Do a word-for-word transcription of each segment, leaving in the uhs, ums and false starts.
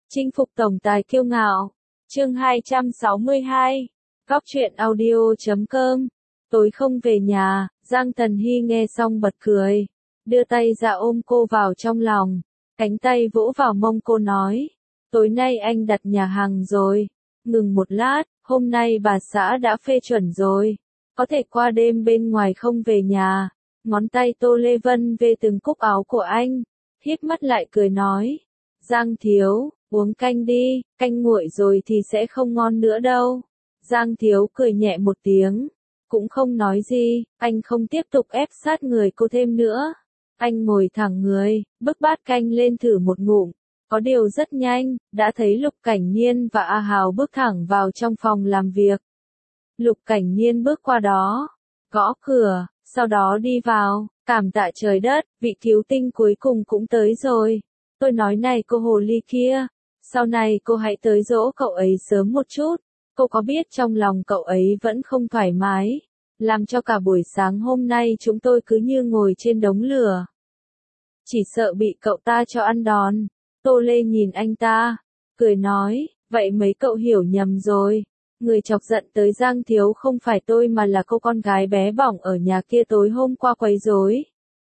Chinh phục tổng tài kiêu ngạo. Chương hai trăm sáu mươi hai. Góc truyện audio chấm com. Tối không về nhà, Giang Tần Hy nghe xong bật cười, đưa tay ra ôm cô vào trong lòng, cánh tay vỗ vào mông cô nói, tối nay anh đặt nhà hàng rồi. Ngừng một lát, hôm nay bà xã đã phê chuẩn rồi, có thể qua đêm bên ngoài không về nhà. Ngón tay Tô Lê Vân về từng cúc áo của anh, híp mắt lại cười nói, Giang thiếu, uống canh đi, canh nguội rồi thì sẽ không ngon nữa đâu. Giang thiếu cười nhẹ một tiếng, cũng không nói gì, anh không tiếp tục ép sát người cô thêm nữa. Anh ngồi thẳng người, bưng bát canh lên thử một ngụm, có điều rất nhanh, đã thấy Lục Cảnh Nhiên và A Hào bước thẳng vào trong phòng làm việc. Lục Cảnh Nhiên bước qua đó, gõ cửa, sau đó đi vào, cảm tạ trời đất, vị cứu tinh cuối cùng cũng tới rồi. Tôi nói này cô hồ ly kia, sau này cô hãy tới dỗ cậu ấy sớm một chút, cô có biết trong lòng cậu ấy vẫn không thoải mái, làm cho cả buổi sáng hôm nay chúng tôi cứ như ngồi trên đống lửa. Chỉ sợ bị cậu ta cho ăn đòn. Tô Lê nhìn anh ta, cười nói, vậy mấy cậu hiểu nhầm rồi. Người chọc giận tới Giang thiếu không phải tôi mà là cô con gái bé bỏng ở nhà kia tối hôm qua quấy rối,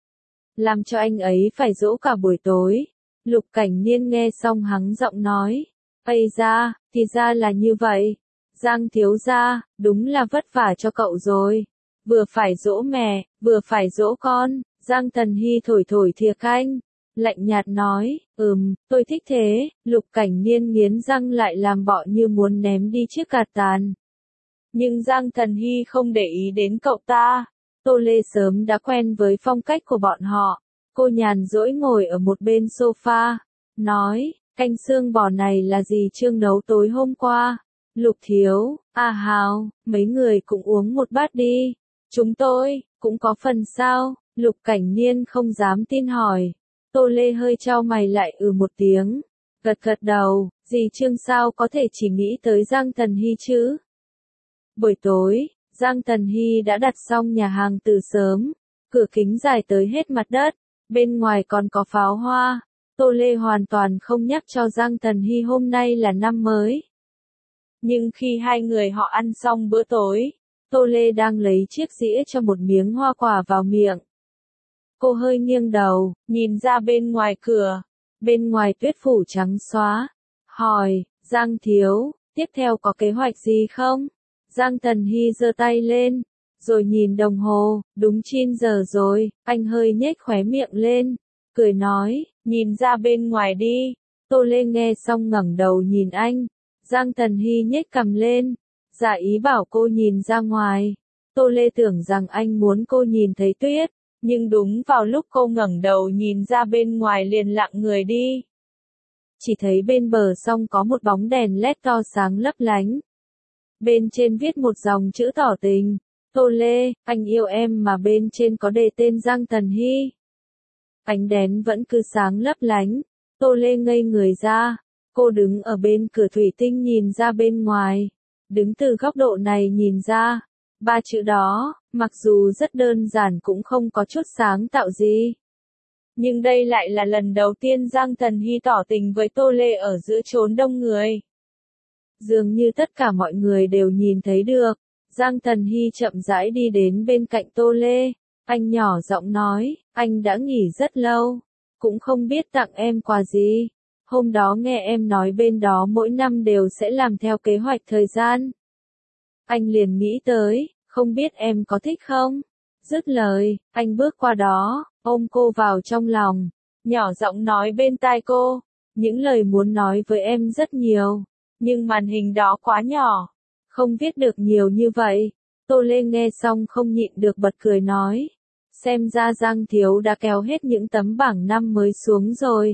làm cho anh ấy phải dỗ cả buổi tối. Lục Cảnh Nhiên nghe xong hắng giọng nói, ây da, thì ra là như vậy. Giang thiếu gia, đúng là vất vả cho cậu rồi. Vừa phải dỗ mẹ, vừa phải dỗ con. Giang Tần Hy thổi thổi thìa canh, lạnh nhạt nói, ừm, tôi thích thế. Lục Cảnh Nhiên nghiến răng lại làm bọ như muốn ném đi chiếc gạt tàn. Nhưng Giang Tần Hy không để ý đến cậu ta. Tô Lê sớm đã quen với phong cách của bọn họ. Cô nhàn rỗi ngồi ở một bên sofa, nói, canh xương bò này là gì Trương nấu tối hôm qua. Lục thiếu, A Hào, mấy người cũng uống một bát đi. Chúng tôi, cũng có phần sao? Lục Cảnh Nhiên không dám tin hỏi. Tô Lê hơi chau mày lại ừ một tiếng, gật gật đầu, dì Trương sao có thể chỉ nghĩ tới Giang Tần Hy chứ? Buổi tối, Giang Tần Hy đã đặt xong nhà hàng từ sớm, cửa kính dài tới hết mặt đất, bên ngoài còn có pháo hoa. Tô Lê hoàn toàn không nhắc cho Giang Tần Hy hôm nay là năm mới. Nhưng khi hai người họ ăn xong bữa tối, Tô Lê đang lấy chiếc dĩa cho một miếng hoa quả vào miệng. Cô hơi nghiêng đầu, nhìn ra bên ngoài cửa. Bên ngoài tuyết phủ trắng xóa. Hỏi, Giang thiếu, tiếp theo có kế hoạch gì không? Giang Tần Hy giơ tay lên, rồi nhìn đồng hồ, đúng chín giờ rồi. Anh hơi nhếch khóe miệng lên, cười nói, nhìn ra bên ngoài đi. Tô Lê nghe xong ngẩng đầu nhìn anh. Giang Tần Hy nhếch cằm lên, giả ý bảo cô nhìn ra ngoài. Tô Lê tưởng rằng anh muốn cô nhìn thấy tuyết, nhưng đúng vào lúc cô ngẩng đầu nhìn ra bên ngoài liền lặng người đi. Chỉ thấy bên bờ sông có một bóng đèn led to sáng lấp lánh. Bên trên viết một dòng chữ tỏ tình, Tô Lê, anh yêu em, mà bên trên có đề tên Giang Tần Hy. Ánh đèn vẫn cứ sáng lấp lánh. Tô Lê ngây người ra. Cô đứng ở bên cửa thủy tinh nhìn ra bên ngoài. Đứng từ góc độ này nhìn ra, ba chữ đó, mặc dù rất đơn giản cũng không có chút sáng tạo gì. Nhưng đây lại là lần đầu tiên Giang Tần Hy tỏ tình với Tô Lê ở giữa chốn đông người. Dường như tất cả mọi người đều nhìn thấy được. Giang Tần Hy chậm rãi đi đến bên cạnh Tô Lê. Anh nhỏ giọng nói, anh đã nghỉ rất lâu, cũng không biết tặng em quà gì. Hôm đó nghe em nói bên đó mỗi năm đều sẽ làm theo kế hoạch thời gian. Anh liền nghĩ tới, không biết em có thích không? Dứt lời, anh bước qua đó, ôm cô vào trong lòng, nhỏ giọng nói bên tai cô, những lời muốn nói với em rất nhiều, nhưng màn hình đó quá nhỏ, không viết được nhiều như vậy. Tô Lê nghe xong không nhịn được bật cười nói, xem ra Giang thiếu đã kéo hết những tấm bảng năm mới xuống rồi.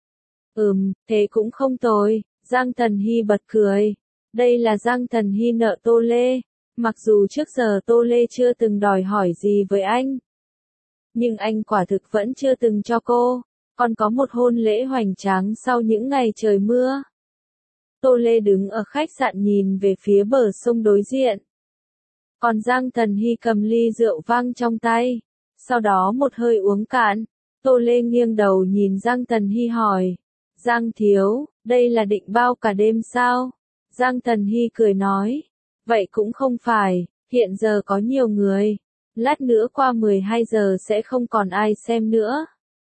Ừm, thế cũng không tồi. Giang Tần Hy bật cười. Đây là Giang Tần Hy nợ Tô Lê. Mặc dù trước giờ Tô Lê chưa từng đòi hỏi gì với anh, nhưng anh quả thực vẫn chưa từng cho cô. Còn có một hôn lễ hoành tráng sau những ngày trời mưa. Tô Lê đứng ở khách sạn nhìn về phía bờ sông đối diện. Còn Giang Tần Hy cầm ly rượu vang trong tay. Sau đó một hơi uống cạn. Tô Lê nghiêng đầu nhìn Giang Tần Hy hỏi, Giang thiếu, Đây là định bao cả đêm sao? Giang Tần Hy cười nói. Vậy cũng không phải, hiện giờ có nhiều người. Lát nữa qua mười hai giờ sẽ không còn ai xem nữa.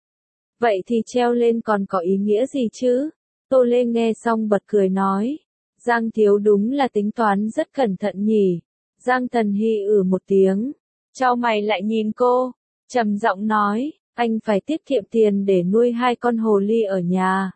Vậy thì treo lên còn có ý nghĩa gì chứ? Tô Lê nghe xong bật cười nói. Giang thiếu đúng là tính toán rất cẩn thận nhỉ. Giang Tần Hy ử một tiếng. Chau mày lại nhìn cô. Trầm giọng nói, anh phải tiết kiệm tiền để nuôi hai con hồ ly ở nhà.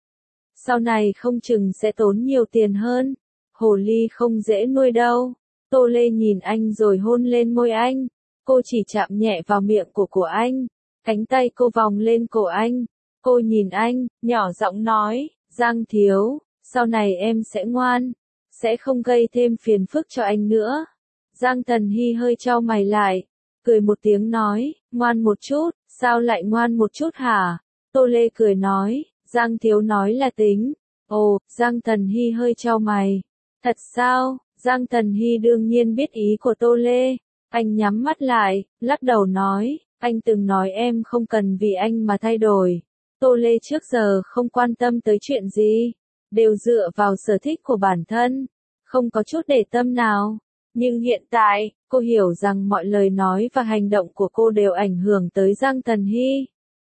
Sau này không chừng sẽ tốn nhiều tiền hơn. Hồ ly không dễ nuôi đâu. Tô Lê nhìn anh rồi hôn lên môi anh. Cô chỉ chạm nhẹ vào miệng của của anh. Cánh tay cô vòng lên cổ anh. Cô nhìn anh, nhỏ giọng nói, Giang thiếu, sau này em sẽ ngoan. Sẽ không gây thêm phiền phức cho anh nữa. Giang Tần Hy hơi chau mày lại. Cười một tiếng nói, ngoan một chút, sao lại ngoan một chút hả? Tô Lê cười nói, Giang thiếu nói là tính. Ồ, Giang Tần Hy hơi chau mày. Thật sao? Giang Tần Hy đương nhiên biết ý của Tô Lê. Anh nhắm mắt lại, lắc đầu nói, anh từng nói em không cần vì anh mà thay đổi. Tô Lê trước giờ không quan tâm tới chuyện gì, đều dựa vào sở thích của bản thân, không có chút để tâm nào. Nhưng hiện tại, cô hiểu rằng mọi lời nói và hành động của cô đều ảnh hưởng tới Giang Tần Hy.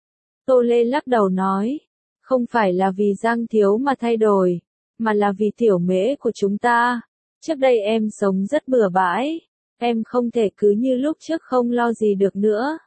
Tô Lê lắc đầu nói, không phải là vì Giang thiếu mà thay đổi, mà là vì tiểu mễ của chúng ta. Trước đây em sống rất bừa bãi, em không thể cứ như lúc trước không lo gì được nữa.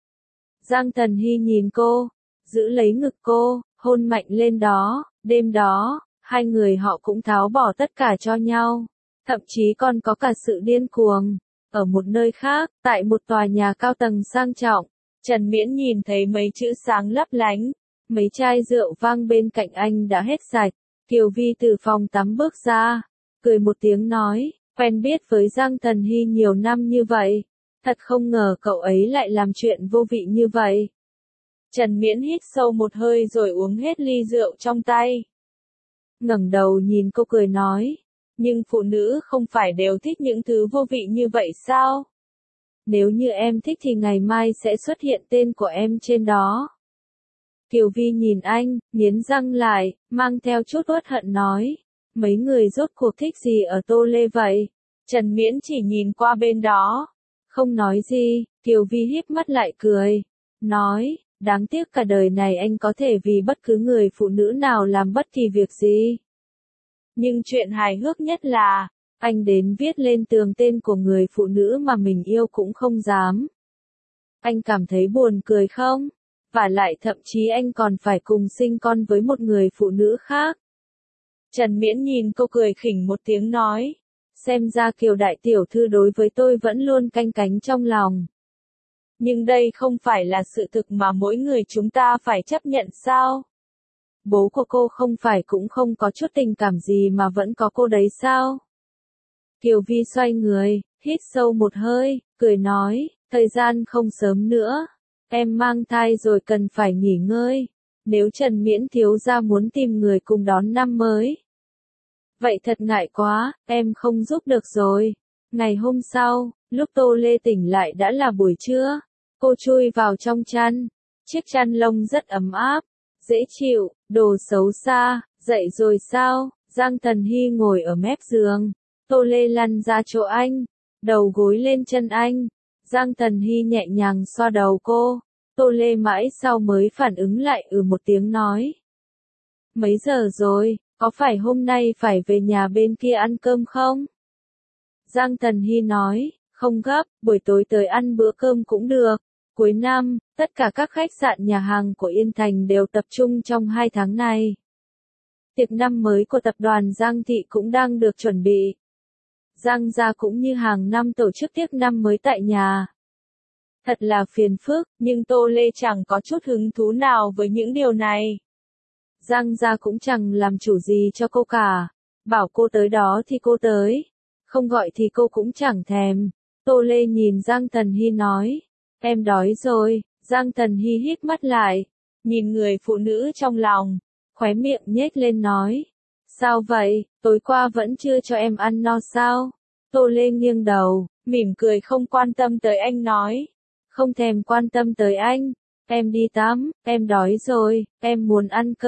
Giang Tần Hy nhìn cô, giữ lấy ngực cô, hôn mạnh lên đó. Đêm đó, hai người họ cũng tháo bỏ tất cả cho nhau, thậm chí còn có cả sự điên cuồng. Ở một nơi khác, tại một tòa nhà cao tầng sang trọng, Trần Miễn nhìn thấy mấy chữ sáng lấp lánh, mấy chai rượu vang bên cạnh anh đã hết sạch. Kiều Vi từ phòng tắm bước ra, cười một tiếng nói, quen biết với Giang Tần Hy nhiều năm như vậy, thật không ngờ cậu ấy lại làm chuyện vô vị như vậy. Trần Miễn hít sâu một hơi rồi uống hết ly rượu trong tay. Ngẩng đầu nhìn cô cười nói, nhưng phụ nữ không phải đều thích những thứ vô vị như vậy sao? Nếu như em thích thì ngày mai sẽ xuất hiện tên của em trên đó. Kiều Vi nhìn anh, nghiến răng lại, mang theo chút uất hận nói, mấy người rốt cuộc thích gì ở Tô Lê vậy? Trần Miễn chỉ nhìn qua bên đó, không nói gì. Kiều Vi híp mắt lại cười, nói, đáng tiếc cả đời này anh có thể vì bất cứ người phụ nữ nào làm bất kỳ việc gì. Nhưng chuyện hài hước nhất là, anh đến viết lên tường tên của người phụ nữ mà mình yêu cũng không dám. Anh cảm thấy buồn cười không? Và lại thậm chí anh còn phải cùng sinh con với một người phụ nữ khác. Trần Miễn nhìn cô cười khỉnh một tiếng nói, xem ra Kiều đại tiểu thư đối với tôi vẫn luôn canh cánh trong lòng. Nhưng đây không phải là sự thực mà mỗi người chúng ta phải chấp nhận sao? Bố của cô không phải cũng không có chút tình cảm gì mà vẫn có cô đấy sao? Kiều Vi xoay người, hít sâu một hơi, cười nói, thời gian không sớm nữa. Em mang thai rồi cần phải nghỉ ngơi. Nếu Trần Miễn thiếu gia muốn tìm người cùng đón năm mới, vậy thật ngại quá, em không giúp được rồi. Ngày hôm sau, lúc Tô Lê tỉnh lại đã là buổi trưa. Cô chui vào trong chăn. Chiếc chăn lông rất ấm áp, dễ chịu. Đồ xấu xa, dậy rồi sao? Giang Tần Hy ngồi ở mép giường. Tô Lê lăn ra chỗ anh, đầu gối lên chân anh. Giang Tần Hy nhẹ nhàng xoa đầu cô. Tô Lê mãi sau mới phản ứng lại ừ một tiếng nói. Mấy giờ rồi, có phải hôm nay phải về nhà bên kia ăn cơm không? Giang Tần Hy nói, không gấp, buổi tối tới ăn bữa cơm cũng được. Cuối năm, tất cả các khách sạn nhà hàng của Yên Thành đều tập trung trong hai tháng này. Tiệc năm mới của tập đoàn Giang Thị cũng đang được chuẩn bị. Giang gia cũng như hàng năm tổ chức tiệc năm mới tại nhà. Thật là phiền phức, nhưng Tô Lê chẳng có chút hứng thú nào với những điều này. Giang gia cũng chẳng làm chủ gì cho cô cả. Bảo cô tới đó thì cô tới. Không gọi thì cô cũng chẳng thèm. Tô Lê nhìn Giang Tần Hy nói. Em đói rồi. Giang Tần Hy hít mắt lại. Nhìn người phụ nữ trong lòng. Khóe miệng nhếch lên nói. Sao vậy, tối qua vẫn chưa cho em ăn no sao? Tô Lê nghiêng đầu, mỉm cười không quan tâm tới anh nói. Không thèm quan tâm tới anh. Em đi tắm, em đói rồi, em muốn ăn cơm.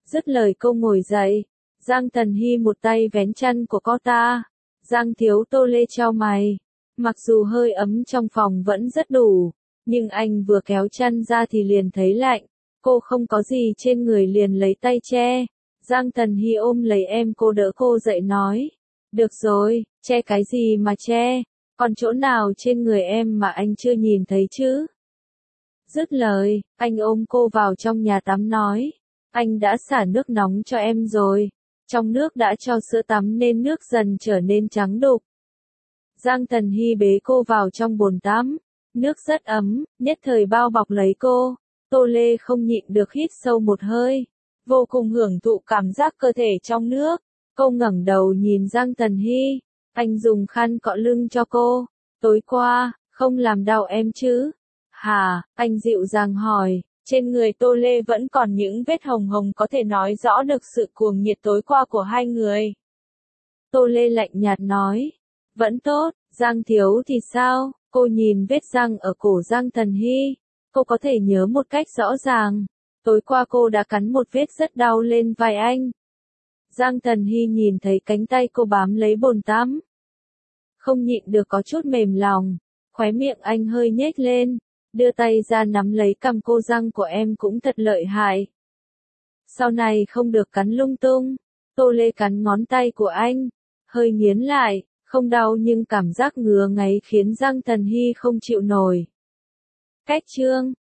Dứt lời cô ngồi dậy. Giang Tần Hy một tay vén chân của cô ta. Giang thiếu Tô Lê chau mày. Mặc dù hơi ấm trong phòng vẫn rất đủ, nhưng anh vừa kéo chân ra thì liền thấy lạnh. Cô không có gì trên người liền lấy tay che. Giang Tần Hy ôm lấy em cô đỡ cô dậy nói. Được rồi, che cái gì mà che, còn chỗ nào trên người em mà anh chưa nhìn thấy chứ? Dứt lời, anh ôm cô vào trong nhà tắm nói. Anh đã xả nước nóng cho em rồi. Trong nước đã cho sữa tắm nên nước dần trở nên trắng đục. Giang Tần Hy bế cô vào trong bồn tắm. Nước rất ấm, nhất thời bao bọc lấy cô. Tô Lê không nhịn được hít sâu một hơi. Vô cùng hưởng thụ cảm giác cơ thể trong nước. Cô ngẩng đầu nhìn Giang Tần Hy. Anh dùng khăn cọ lưng cho cô. Tối qua, không làm đau em chứ? Hả? Anh dịu dàng hỏi. Trên người Tô Lê vẫn còn những vết hồng hồng có thể nói rõ được sự cuồng nhiệt tối qua của hai người. Tô Lê lạnh nhạt nói. Vẫn tốt. Giang thiếu thì sao? Cô nhìn vết răng ở cổ Giang Tần Hy. Cô có thể nhớ một cách rõ ràng. Tối qua cô đã cắn một vết rất đau lên vai anh. Giang Tần Hy nhìn thấy cánh tay cô bám lấy bồn tắm. Không nhịn được có chút mềm lòng. Khóe miệng anh hơi nhếch lên. Đưa tay ra nắm lấy cằm cô. Răng của em cũng thật lợi hại. Sau này không được cắn lung tung. Tô Lê cắn ngón tay của anh. Hơi nghiến lại. Không đau nhưng cảm giác ngứa ngáy khiến Giang Tần Hy không chịu nổi. Cách chương